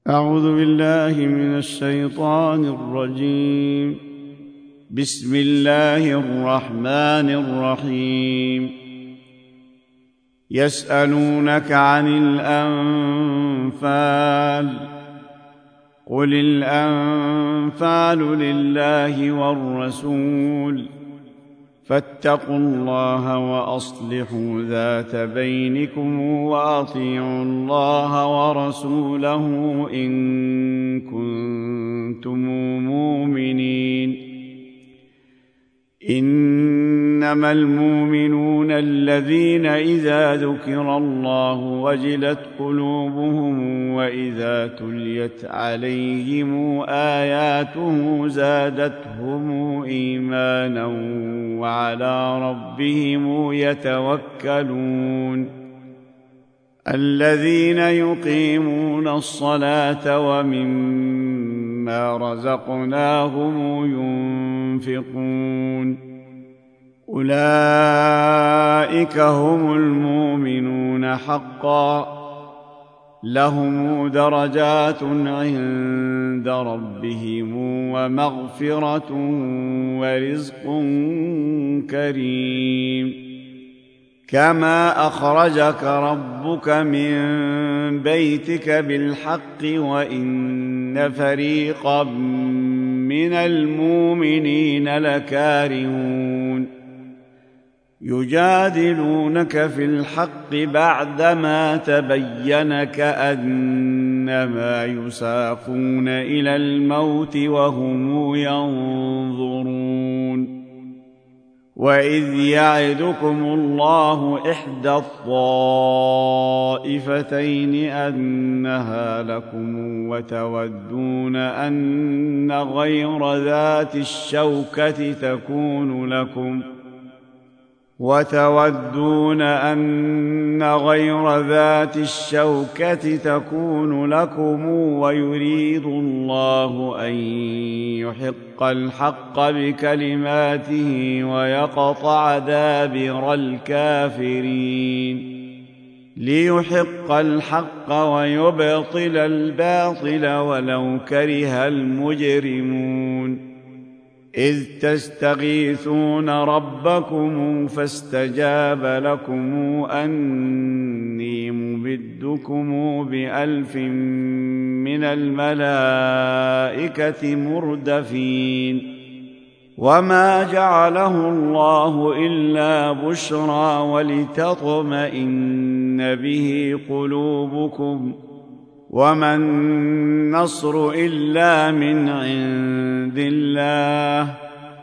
أعوذ بالله من الشيطان الرجيم. بسم الله الرحمن الرحيم. يسألونك عن الأنفال قل الأنفال لله والرسول فاتقوا الله وأصلحوا ذات بينكم وأطيعوا الله ورسوله إن كنتم مؤمنين. إنما المؤمنون الذين إذا ذكر الله وجلت قلوبهم وإذا تليت عليهم آياته زادتهم إيمانا وعلى ربهم يتوكلون. الذين يقيمون الصلاة ومما رزقناهم ينفقون أولئك هم المؤمنون حقا لهم درجات عند ربهم ومغفرة ورزق كريم. كما أخرجك ربك من بيتك بالحق وإن فريقا من المؤمنين لكارهون يجادلونك في الحق بعدما تبين كأنما يساقون إلى الموت وهم ينظرون. وإذ يعدكم الله إحدى الطائفتين أنها لكم وتودون أن غير ذات الشوكة تكون لكم ويريد الله أن يحق الحق بكلماته ويقطع دابر الكافرين. ليحق الحق ويبطل الباطل ولو كره المجرمون. إذ تستغيثون ربكم فاستجاب لكم أني ممدكم ب1000 من الملائكة مردفين. وما جعله الله إلا بشرى ولتطمئن به قلوبكم وما النصر إلا من عند الله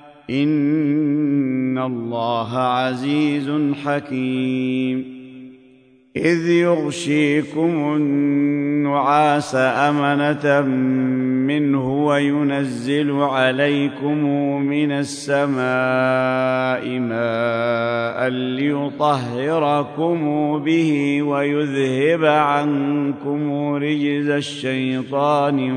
إن الله عزيز حكيم. إذ يغشيكم النعاس أمنة منه وينزل عليكم من السماء ماء ليطهركم به ويذهب عنكم رجز الشيطان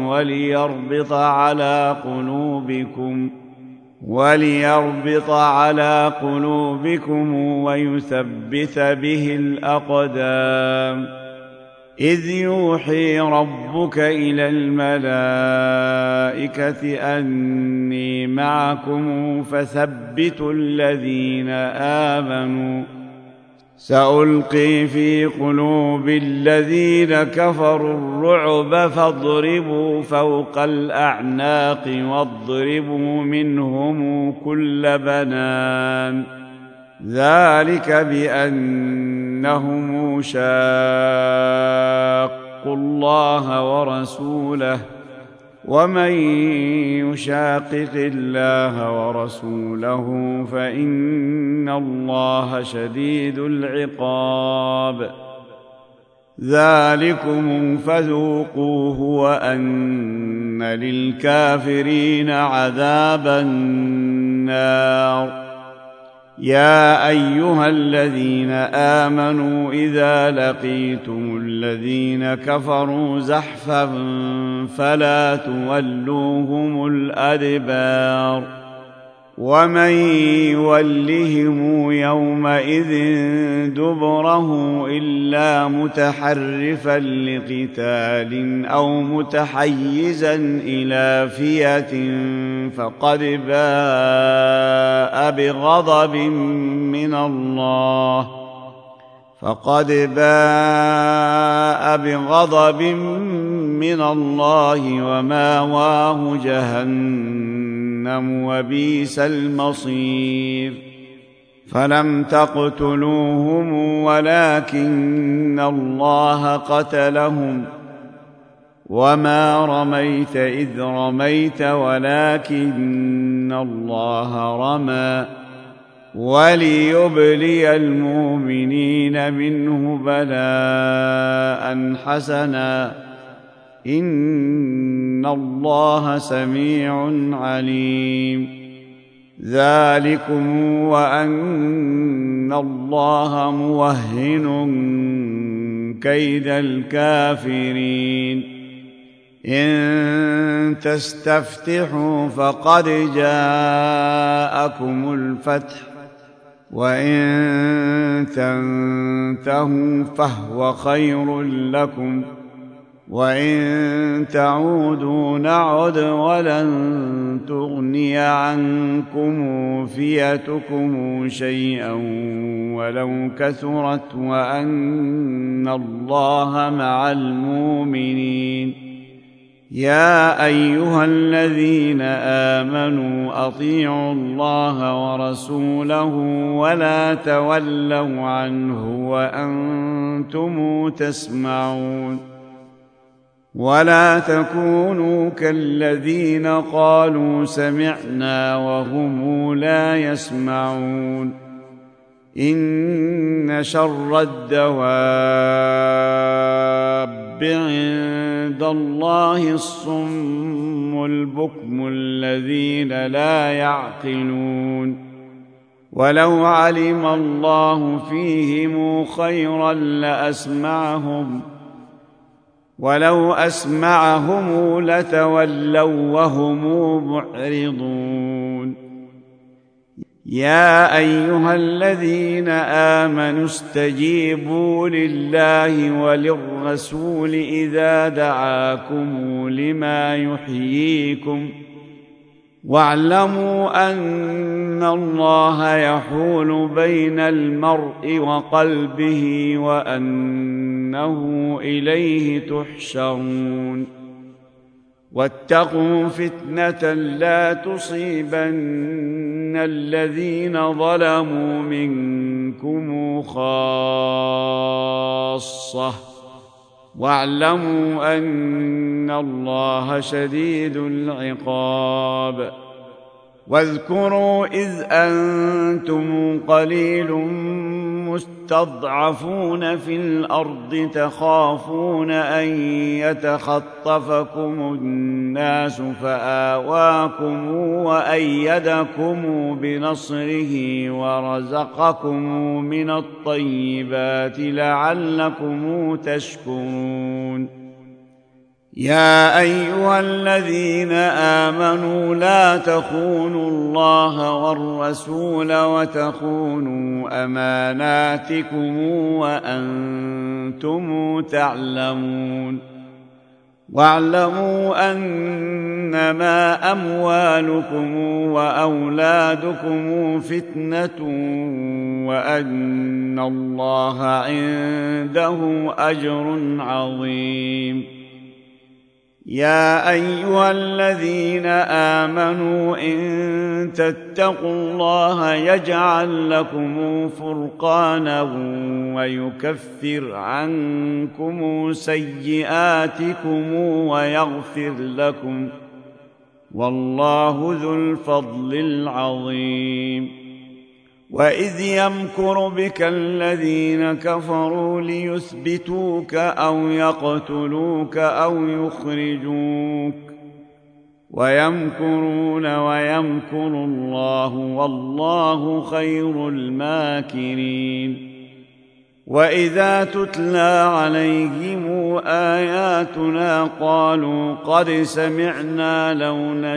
وليربط على قلوبكم ويثبت به الأقدام. إذ يوحي ربك إلى الملائكة أني معكم فثبتوا الذين آمنوا سألقي في قلوب الذين كفروا الرعب فاضربوا فوق الأعناق واضربوا منهم كل بنان. ذلك بأنهم شاقوا الله ورسوله ومن يشاقق الله ورسوله فإن الله شديد العقاب. ذلكم فذوقوه وأن للكافرين عذاب النار. يا أيها الذين آمنوا إذا لقيتم الذين كفروا زحفا فلا تولوهم الأدبار. ومن يولهم يومئذ دبره إلا متحرفا لقتال أو متحيزا إلى فئة فقد باء بغضب من الله ومأواه جهنم وبئس المصير فلم تقتلوهم ولكن الله قتلهم وما رميت إذ رميت ولكن الله رمى وليبلي المؤمنين منه بلاء حسنا إن الله سميع عليم ذلكم وأن الله موهن كيد الكافرين إن تستفتحوا فقد جاءكم الفتح وإن تنتهوا فهو خير لكم وإن تعودوا نعد ولن تغني عنكم فئتكم شيئا ولو كثرت وأن الله مع المؤمنين يا أيها الذين آمنوا أطيعوا الله ورسوله ولا تولوا عنه وأنتم تسمعون ولا تكونوا كالذين قالوا سمعنا وهم لا يسمعون إن شر الدواب عند الله الصم البكم الذين لا يعقلون ولو علم الله فيهم خيرا لأسمعهم ولو أسمعهم لتولوا وهم معرضون يا أيها الذين آمنوا استجيبوا لله وللرسول إذا دعاكم لما يحييكم واعلموا أن الله يحول بين المرء وقلبه وأنه إليه تحشرون واتقوا فتنة لا تصيبن الذين ظلموا منكم خاصة واعلموا أن الله شديد العقاب واذكروا إذ أنتم قليل مستضعفون في الأرض تخافون أن يتخطفكم الناس فآواكم وأيدكم بنصره ورزقكم من الطيبات لعلكم تشكرون يا أيها الذين آمنوا لا تخونوا الله والرسول وتخونوا أماناتكم وأنتم تعلمون واعلموا أنما أموالكم وأولادكم فتنة وأن الله عنده أجر عظيم يا أيها الذين آمنوا إن تتقوا الله يجعل لكم فرقانا ويكفر عنكم سيئاتكم ويغفر لكم والله ذو الفضل العظيم وإذ يمكر بك الذين كفروا ليثبتوك أو يقتلوك أو يخرجوك ويمكرون ويمكر الله والله خير الماكرين وإذا تتلى عليهم آياتنا قالوا قد سمعنا لو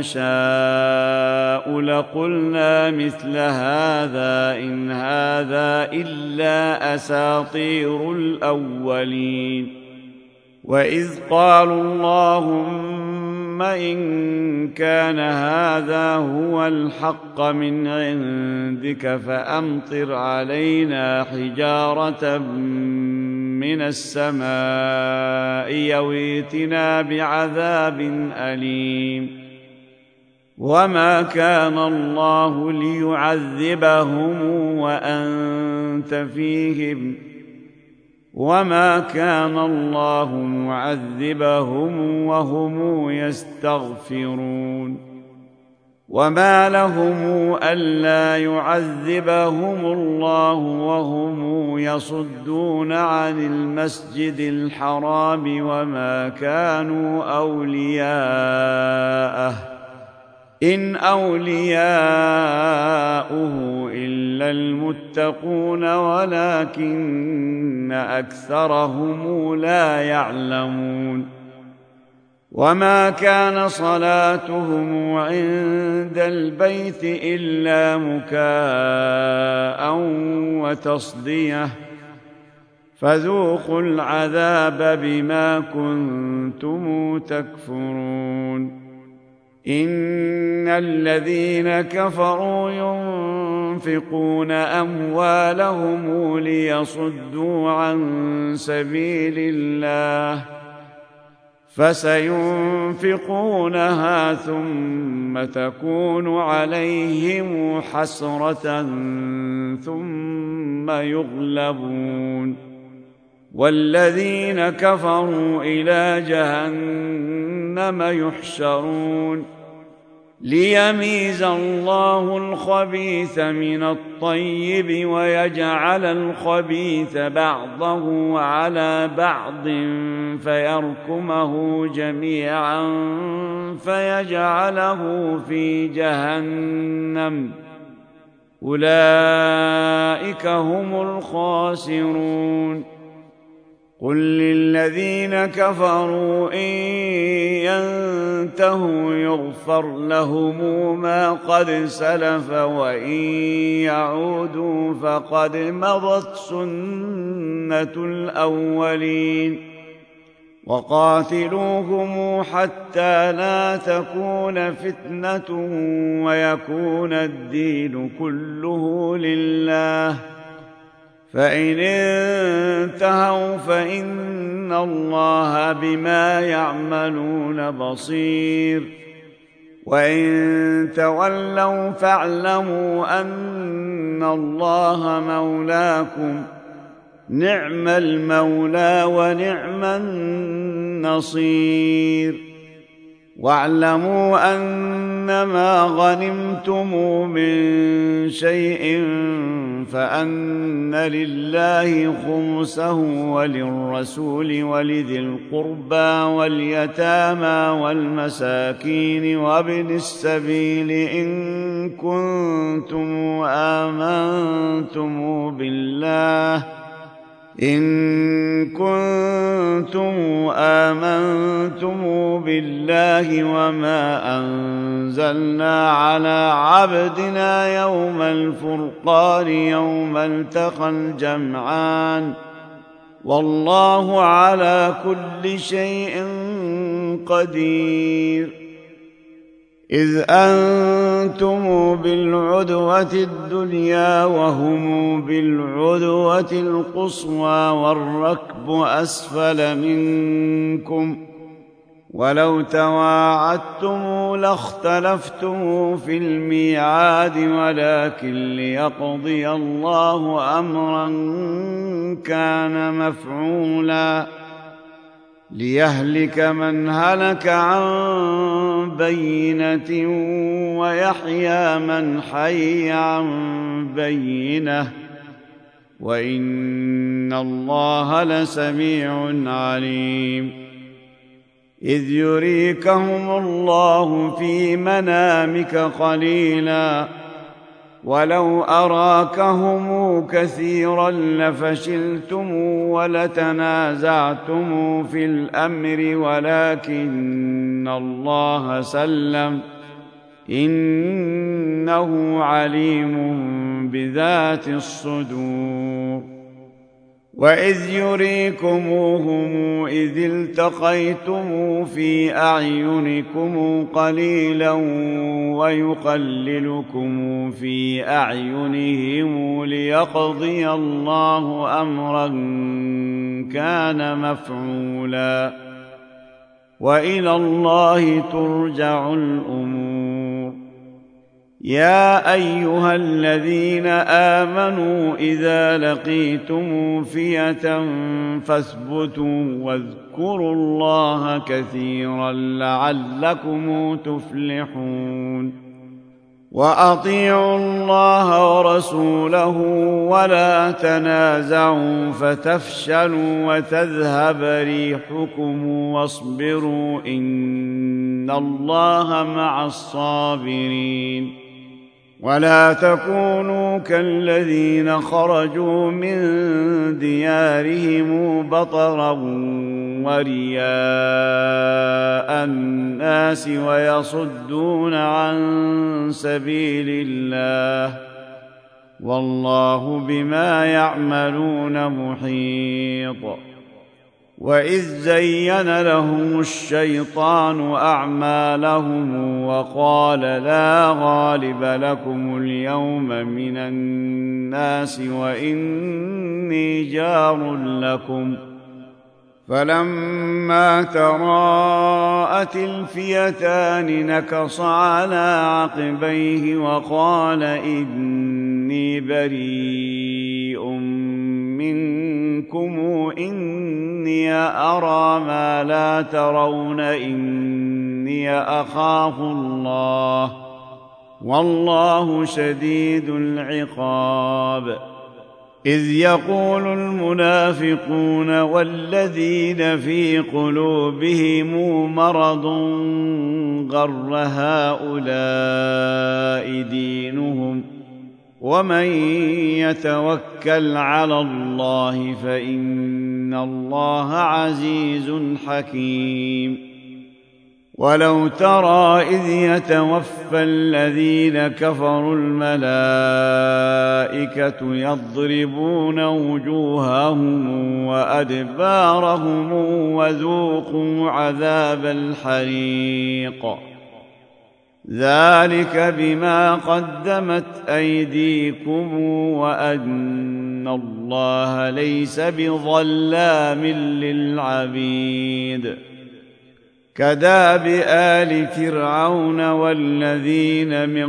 نشاء لقلنا مثل هذا إن هذا إلا أساطير الأولين وإذ قالوا اللهم إن كان هذا هو الحق من عندك فأمطر علينا حجارة من السماء أو ائتنا بعذاب أليم وما كان الله ليعذبهم وأنت فيهم وما كان الله معذبهم وهم يستغفرون وما لهم ألا يعذبهم الله وهم يصدون عن المسجد الحرام وما كانوا أولياءه إن أولياؤه إلا المتقون ولكن أكثرهم لا يعلمون وما كان صلاتهم عند البيت إلا مكاء وتصدية فذوقوا العذاب بما كنتم تكفرون إن الذين كفروا ينفقون أموالهم ليصدوا عن سبيل الله فسينفقونها ثم تكون عليهم حسرة ثم يغلبون والذين كفروا إلى جهنم يحشرون ليميز الله الخبيث من الطيب ويجعل الخبيث بعضه على بعض فيركمه جميعا فيجعله في جهنم أولئك هم الخاسرون قل للذين كفروا إن ينتهوا يغفر لهم ما قد سلف وإن يعودوا فقد مضت سنة الأولين وقاتلوهم حتى لا تكون فتنة ويكون الدين كله لله فإن انتهوا فإن الله بما يعملون بصير وإن تولوا فاعلموا أن الله مولاكم نعم المولى ونعم النصير واعلموا أنما غنمتم من شيء فأن لله خمسه وللرسول ولذي القربى واليتامى والمساكين وابن السبيل إن كنتم آمنتم بالله وما أنزلنا على عبدنا يوم الفرقان يوم التقى الجمعان والله على كل شيء قدير إذ أنتم بالعدوة الدنيا وهم بالعدوة القصوى والركب أسفل منكم ولو تواعدتم لاختلفتم في الميعاد ولكن ليقضي الله أمرا كان مفعولا ليهلك من هلك عن بينة ويحيى من حي عن بينة وإن الله لسميع عليم إذ يريكهم الله في منامك قليلا ولو أراكهم كثيرا لفشلتم ولتنازعتم في الأمر ولكن الله سلم إنه عليم بذات الصدور وإذ يريكموهم إذ التقيتم في أعينكم قليلا ويقللكم في أعينهم ليقضي الله أمرا كان مفعولا وإلى الله ترجع الأمور يا أيها الذين آمنوا إذا لقيتم فئة فاثبتوا واذكروا الله كثيرا لعلكم تفلحون وأطيعوا الله ورسوله ولا تنازعوا فتفشلوا وتذهب ريحكم واصبروا إن الله مع الصابرين ولا تكونوا كالذين خرجوا من ديارهم بطرا ورياء الناس ويصدون عن سبيل الله والله بما يعملون محيط وإذ زين لهم الشيطان أعمالهم وقال لا غالب لكم اليوم من الناس وإني جار لكم فلما تراءت الفئتان نكص على عقبيه وقال إني بريء منكم إني أرى ما لا ترون إني أخاف الله والله شديد العقاب إذ يقول المنافقون والذين في قلوبهم مرض غر هؤلاء دينهم ومن يتوكل على الله فإن الله عزيز حكيم ولو ترى إذ يتوفى الذين كفروا الملائكة يضربون وجوههم وأدبارهم وذوقوا عذاب الحريق ذلك بما قدمت أيديكم وأن الله ليس بظلام للعبيد كداب آل فرعون والذين من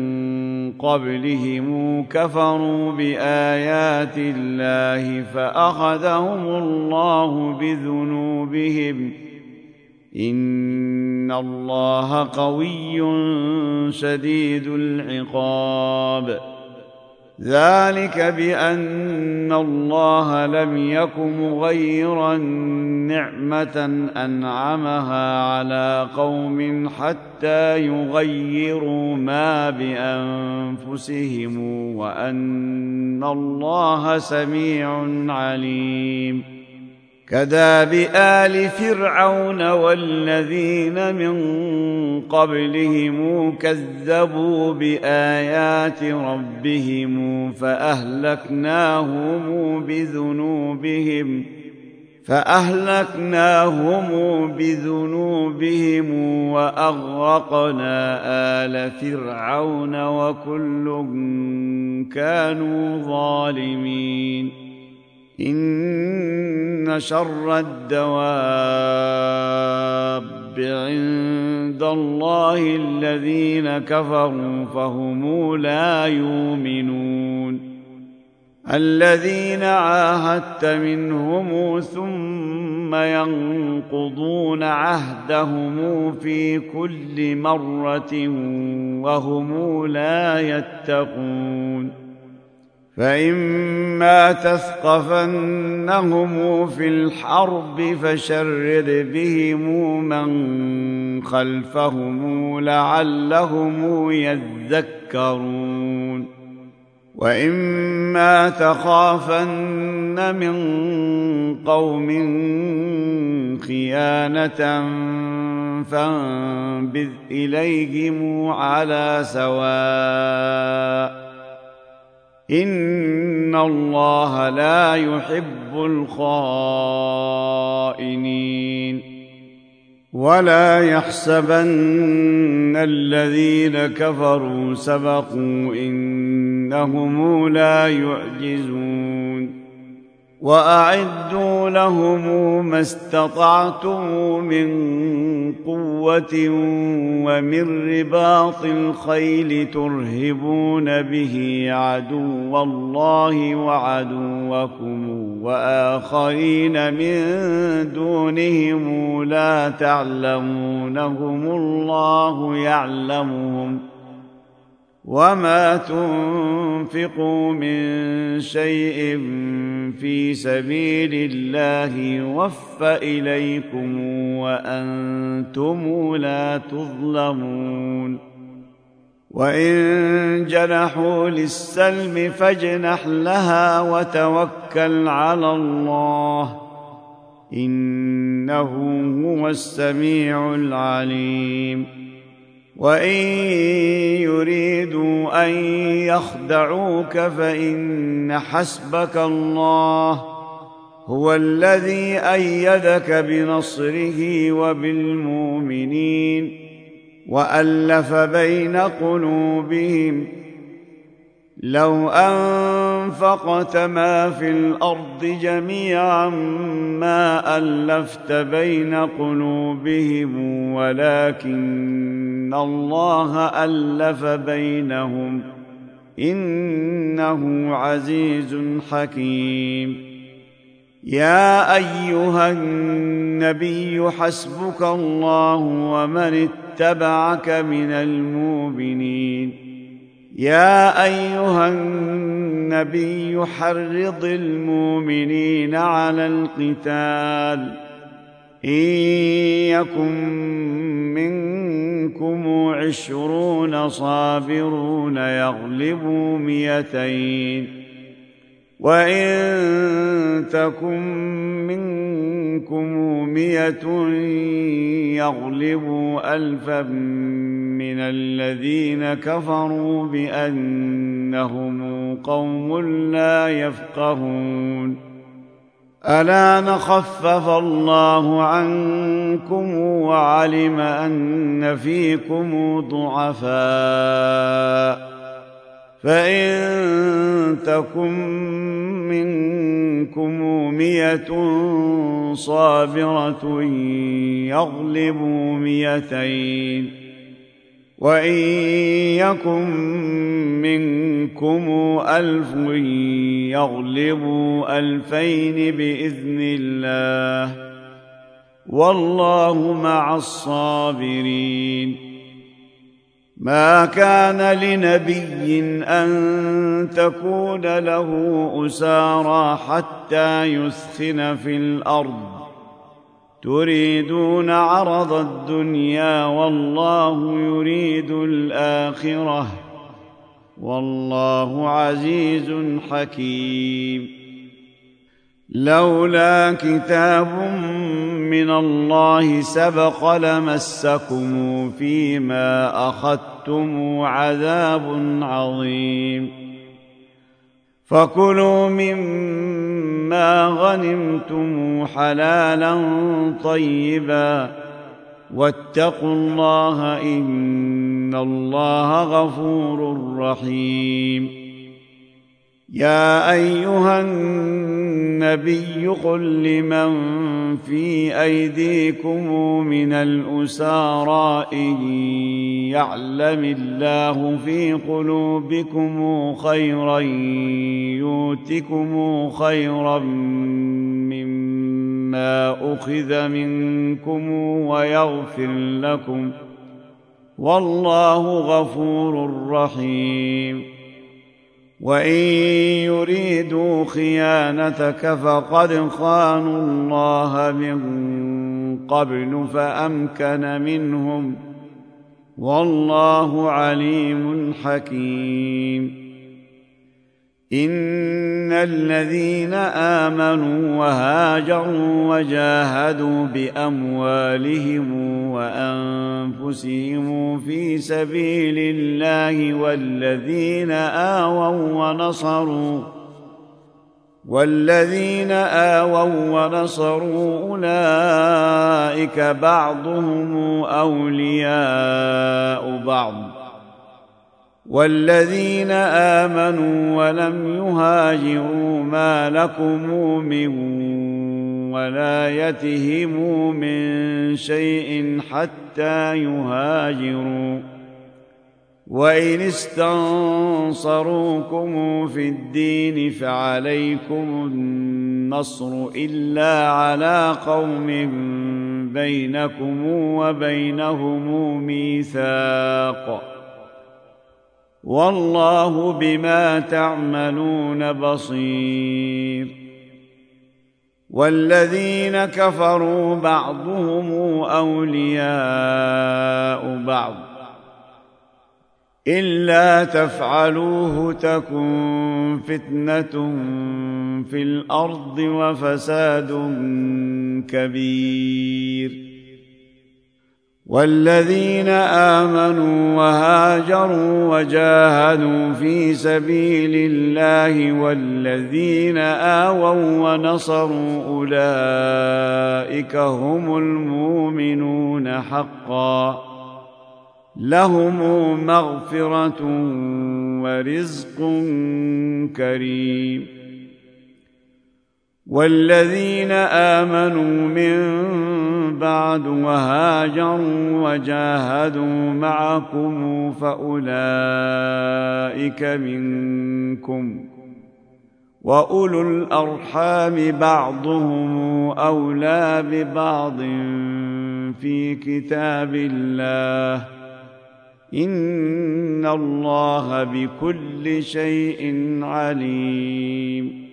قبلهم كفروا بآيات الله فأخذهم الله بذنوبهم إن الله قوي شديد العقاب ذلك بأن الله لم يك مغيرا نعمة أنعمها على قوم حتى يغيروا ما بأنفسهم وأن الله سميع عليم كداب آل فرعون والذين من قبلهم كذبوا بآيات ربهم فأهلكناهم بذنوبهم وأغرقنا آل فرعون وكل كانوا ظالمين إن شر الدواب عند الله الذين كفروا فهم لا يؤمنون الذين عاهدت منهم ثم ينقضون عهدهم في كل مرة وهم لا يتقون فإما تثقفنهم في الحرب فشرد بهم من خلفهم لعلهم يذكرون وإما تخافن من قوم خيانة فانبذ إليهم على سواء إن الله لا يحب الخائنين ولا يحسبن الذين كفروا سبقوا إنهم لا يعجزون وأعدوا لهم ما استطعتم من قوة ومن رباط الخيل ترهبون به عدو الله وعدوكم وآخرين من دونهم لا تعلمونهم الله يعلمهم وما تنفقوا من شيء في سبيل الله يوفى إليكم وأنتم لا تظلمون وإن جنحوا للسلم فاجنح لها وتوكل على الله إنه هو السميع العليم وإن يريدوا أن يخدعوك فإن حسبك الله هو الذي أيدك بنصره وبالمؤمنين وألف بين قلوبهم لو أنفقت ما في الأرض جميعا ما ألفت بين قلوبهم ولكن الله ألف بينهم إنه عزيز حكيم يا أيها النبي حسبك الله ومن اتبعك من المؤمنين يا أيها النبي حرض المؤمنين على القتال إن يكن منكم 20 صابرون يغلبوا 200 وإن تكن منكم 100 يغلبوا 1000 من الذين كفروا بأنهم قوم لا يفقهون ألا نخفف الله عنكم وعلم أن فيكم ضعفاء فإن تكن منكم 100 صابرة يغلبوا 200 وإن يكن منكم 1000 يغلبوا 2000 بإذن الله والله مع الصابرين ما كان لنبي أن تكون له أسارى حتى يثخن في الأرض تريدون عرض الدنيا والله يريد الآخرة والله عزيز حكيم لولا كتاب من الله سبق لمسكم فيما أخذتم عذاب عظيم فكلوا مما غنمتم حلالا طيبا واتقوا الله إن الله غفور رحيم يا أيها النبي قل لمن في أيديكم من الأسارى إن يعلم الله في قلوبكم خيرا يؤتكم خيرا مما أخذ منكم ويغفر لكم والله غفور رحيم وإن يريدوا خيانتك فقد خانوا الله من قبل فأمكن منهم والله عليم حكيم إن الذين آمنوا وهاجروا وجاهدوا بأموالهم وأنفسهم في سبيل الله والذين آووا ونصروا أولئك بعضهم أولياء بعض والذين آمنوا ولم يهاجروا ما لكم من ولايتهم من شيء حتى يهاجروا وإن استنصروكم في الدين فعليكم النصر إلا على قوم بينكم وبينهم ميثاق والله بما تعملون بصير والذين كفروا بعضهم أولياء بعض إلا تفعلوه تكن فتنة في الأرض وفساد كبير والذين آمنوا وهاجروا وجاهدوا في سبيل الله والذين آووا ونصروا أولئك هم المؤمنون حقا لهم مغفرة ورزق كريم والذين آمنوا من بعد وهاجروا وجاهدوا معكم فأولئك منكم وأولو الأرحام بعضهم أولى ببعض في كتاب الله إن الله بكل شيء عليم